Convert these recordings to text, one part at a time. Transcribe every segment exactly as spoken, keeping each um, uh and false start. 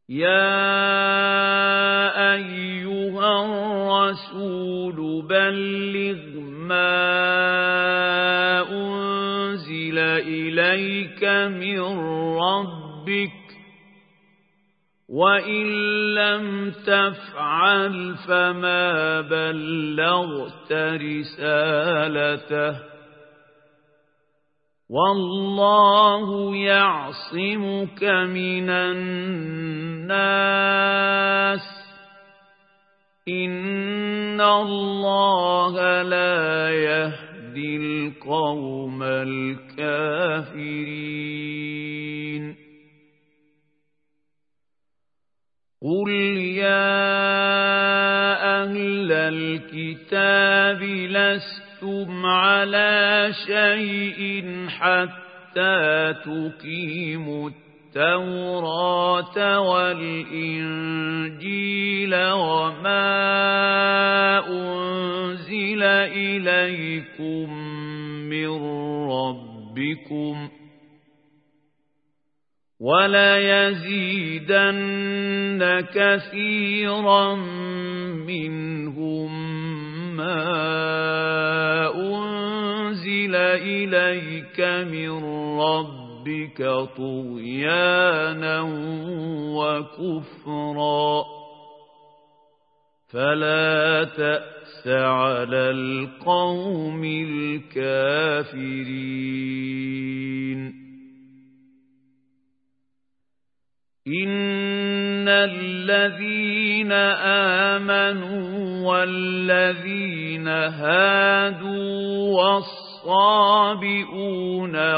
يَا أَيُّهَا الرَّسُولُ بَلِّغْ مَا أُنزِلَ إِلَيْكَ مِن رَّبِّكَ ۖ وَإِن لَّمْ تَفْعَلْ فَمَا بَلَّغْتَ رِسَالَتَهُ ۚ وَاللَّهُ يَعْصِمُكَ مِنَ النَّاسِ ۗ إِنَّ اللَّهَ لَا يَهْدِي الْقَوْمَ الْكَافِرِينَ. قُلْ يَا أَهْلَ الْكِتَابِ لَسْتُمْ عَلَىٰ شَيْءٍ حَتَّىٰ تُقِيمُوا التَّوْرَاةَ وَالْإِنجِيلَ وَمَا أُنزِلَ إِلَيْكُم مِّن رَّبِّكُمْ ۗ وَلَيَزِيدَنَّ كَثِيرًا مِّنْهُم مَّا أُنزِلَ إِلَيْكَ مِن رَّبِّكَ طُغْيَانًا وَكُفْرًا ۖ فَلَا تَأْسَ عَلَى الْقَوْمِ الْكَافِرِينَ. إِنَّ الَّذِينَ آمَنُوا وَالَّذِينَ هَادُوا وَالصَّابِئُونَ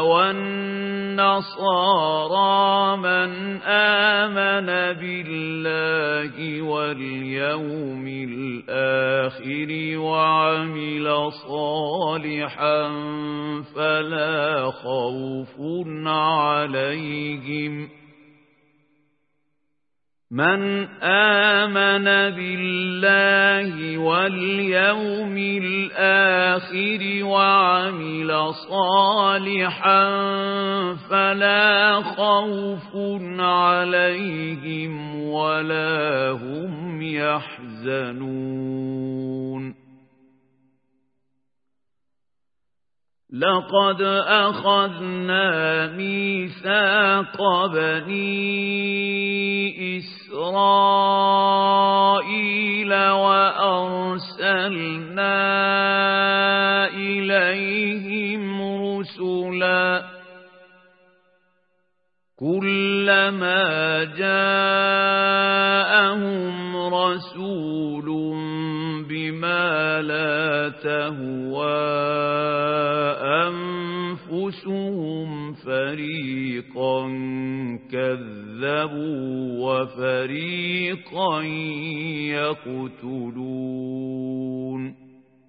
وَالنَّصَارَىٰ مَنْ آمَنَ بِاللَّهِ وَالْيَوْمِ الْآخِرِ وَعَمِلَ صَالِحًا فَلَا خَوْفٌ عَلَيْهِمْ مَنْ آمَنَ بِاللَّهِ وَالْيَوْمِ الْآخِرِ وَعَمِلَ صَالِحًا فَلَا خَوْفٌ عَلَيْهِمْ وَلَا هُمْ يَحْزَنُونَ. لَقَدْ أَخَذْنَا مِيثَاقَ بَنِي إِسْرَائِيلَ وَأَرْسَلْنَا إِلَيْهِمْ رُسُلًا كُلَّمَا جَاءَهُمْ رَسُولٌ بِمَا لَا تَهْوَىٰ أَنفُسُهُمْ فَرِيقًا كَذَّبُوا وَفَرِيقًا يَقْتُلُونَ.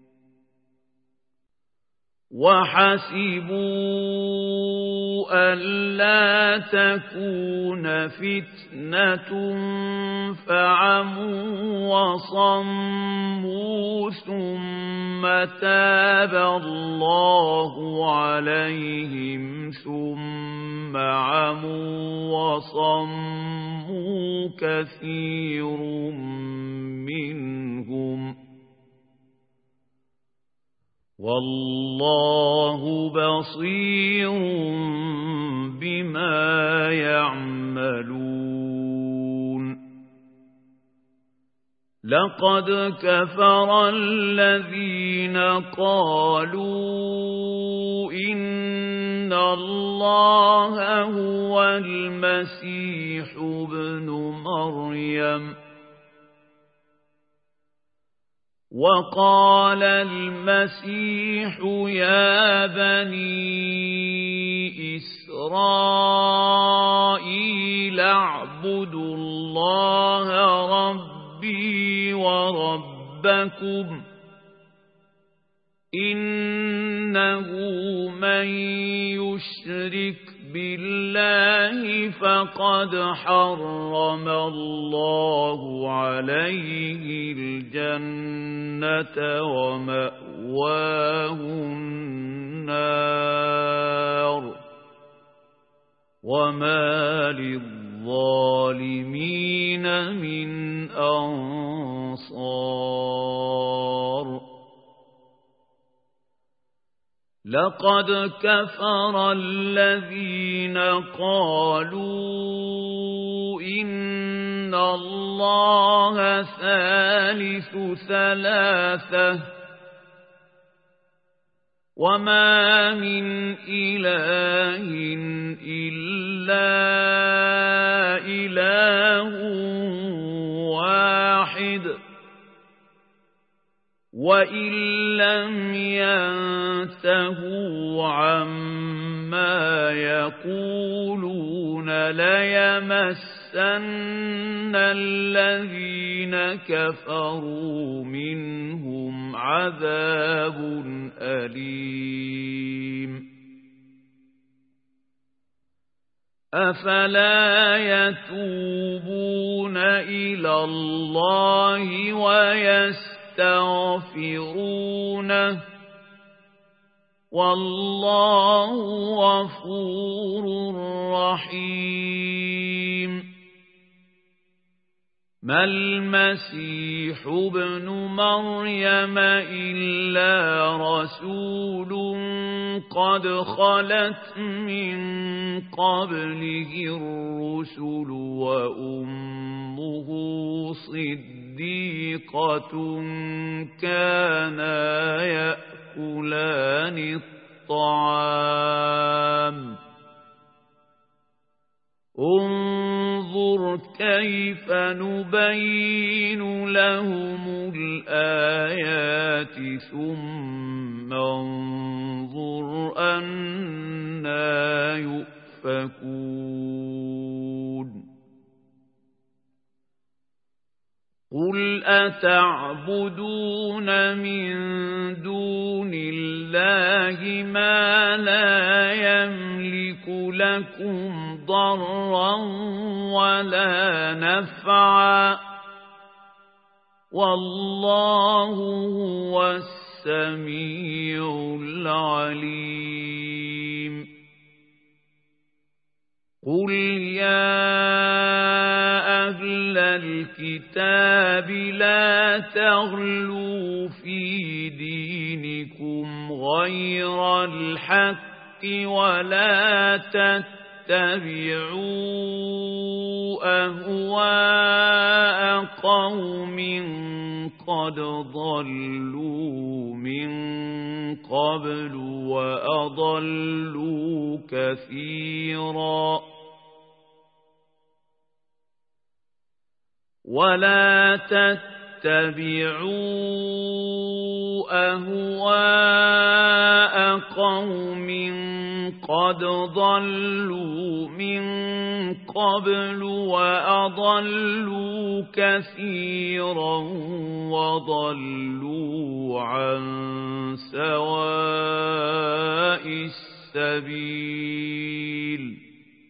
وَحَسِبُوا أَلَّا تَكُونَ فِتْنَةٌ فَعَمُوا وَصَمُّوا ثُمَّ تَابَ اللَّهُ عَلَيْهِمْ ثُمَّ عَمُوا وَصَمُّوا كَثِيرٌ مِّنْهُمْ ۚ وَاللَّهُ بَصِيرٌ بِمَا يَعْمَلُونَ. لَقَدْ كَفَرَ الَّذِينَ قَالُوا إِنَّ اللَّهَ هُوَ الْمَسِيحُ ابْنُ مَرْيَمَ، وَقَالَ الْمَسِيحُ يَا بَنِي إِسْرَائِيلَ اعْبُدُوا اللَّهَ رَبِّي وَرَبَّكُمْ، إِنَّهُ مَن يُشْرِكْ بِاللَّهِ فَقَدْ حَرَّمَ اللَّهُ عَلَيْهِ الْجَنَّةَ وَمَأْوَاهُ النَّارُ، وَمَا لِلظَّالِمِينَ للظالمين من أنصار لقد كفر الذين قالوا إن الله ثالث ثلاثة وما من إله إلا إله واحد وإن لم ينتهوا عما يقولون ليمسن الذين كفروا منهم عذاب أليم أفلا يتوبون إلى الله ويستغفرونه والله غفور رحيم ما المسيح ابن مريم إلا رسول قد خلت من قبله الرسل وأمه صديقة كانا يأكلان الطعام انظر كيف نبين لهم الآيات ثم انظر أنى يؤفكون قل أتعبدون من دون الله ما لا يملك لكم ضرا ولا نفعا والله هو السميع العليم قل يا أهل الكتاب لا تغلوا في دينكم غير الحق ولا تتبعوا أهواء قوم قد ضلوا من قبل وأضلوا كثيرا ولا تتبعوا أهواء قوم قد ضلوا من قبل وأضلوا كثيرا وضلوا عن سواء السبيل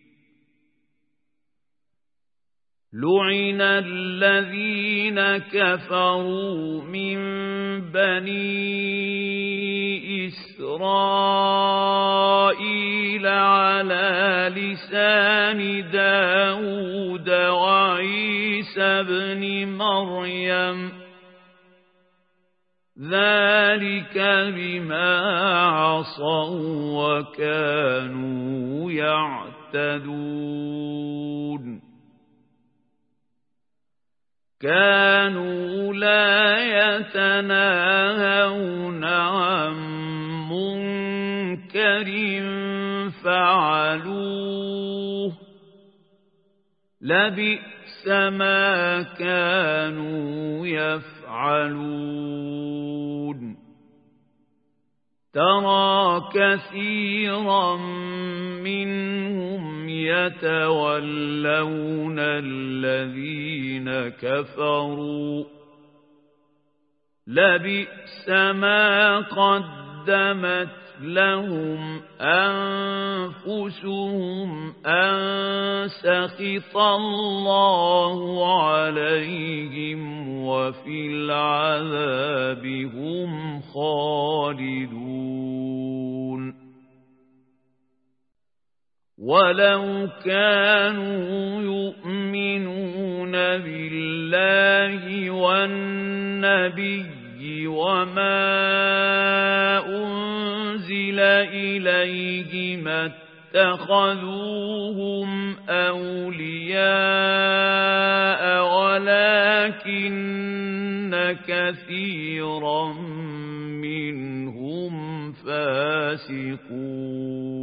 لعن الذين كفروا من بني إسرائيل على لسان داود وعيسى بن مريم ذلك بما عصوا وكانوا يعتدون كانوا لا يتناهون عن منكر فعلوه لبئس ما كانوا يفعلون ترى كثيرا منهم يتولون الذين كفروا لبئس ما قدمت لهم أنفسهم أن سخط الله عليهم وفي العذاب هم خالدون ولو كانوا يؤمنون بالله والنبي وما أنزل إليه ما اتخذوهم أولياء ولكن كثيرا منهم فاسقون